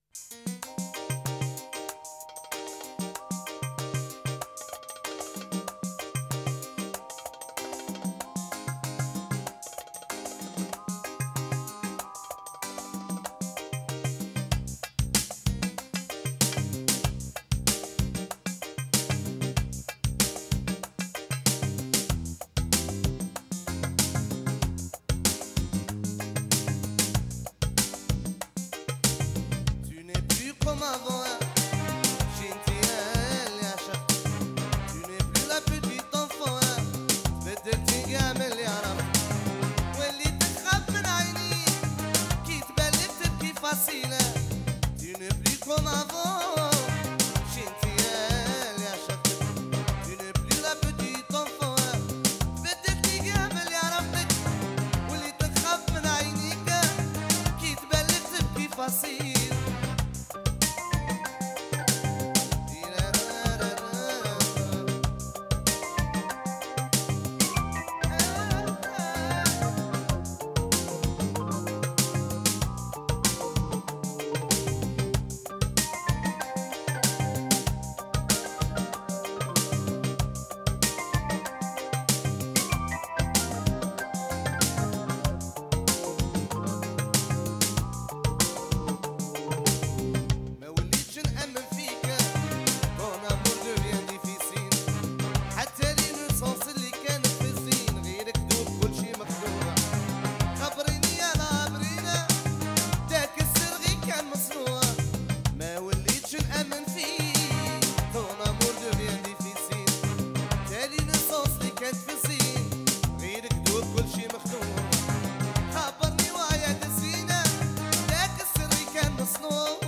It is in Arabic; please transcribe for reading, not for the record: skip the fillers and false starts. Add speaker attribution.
Speaker 1: Comme avant, Chintiel, Yachak. Tu n'es plus la petite enfant, بدلتي كامل اللي عرفت واللي تخاف من عيني كي تبلغ تبكي فصيلة. Tu n'es plus comme avant, Chintiel, Yachak. Tu n'es plus la petite enfant, بدلتي كامل اللي عرفتك واللي تخاف من عينيك كي تبلغ تبكي فصيلة. كل شي مخدوع خبرني ويا دسينا ذاك السر كان مصنوع.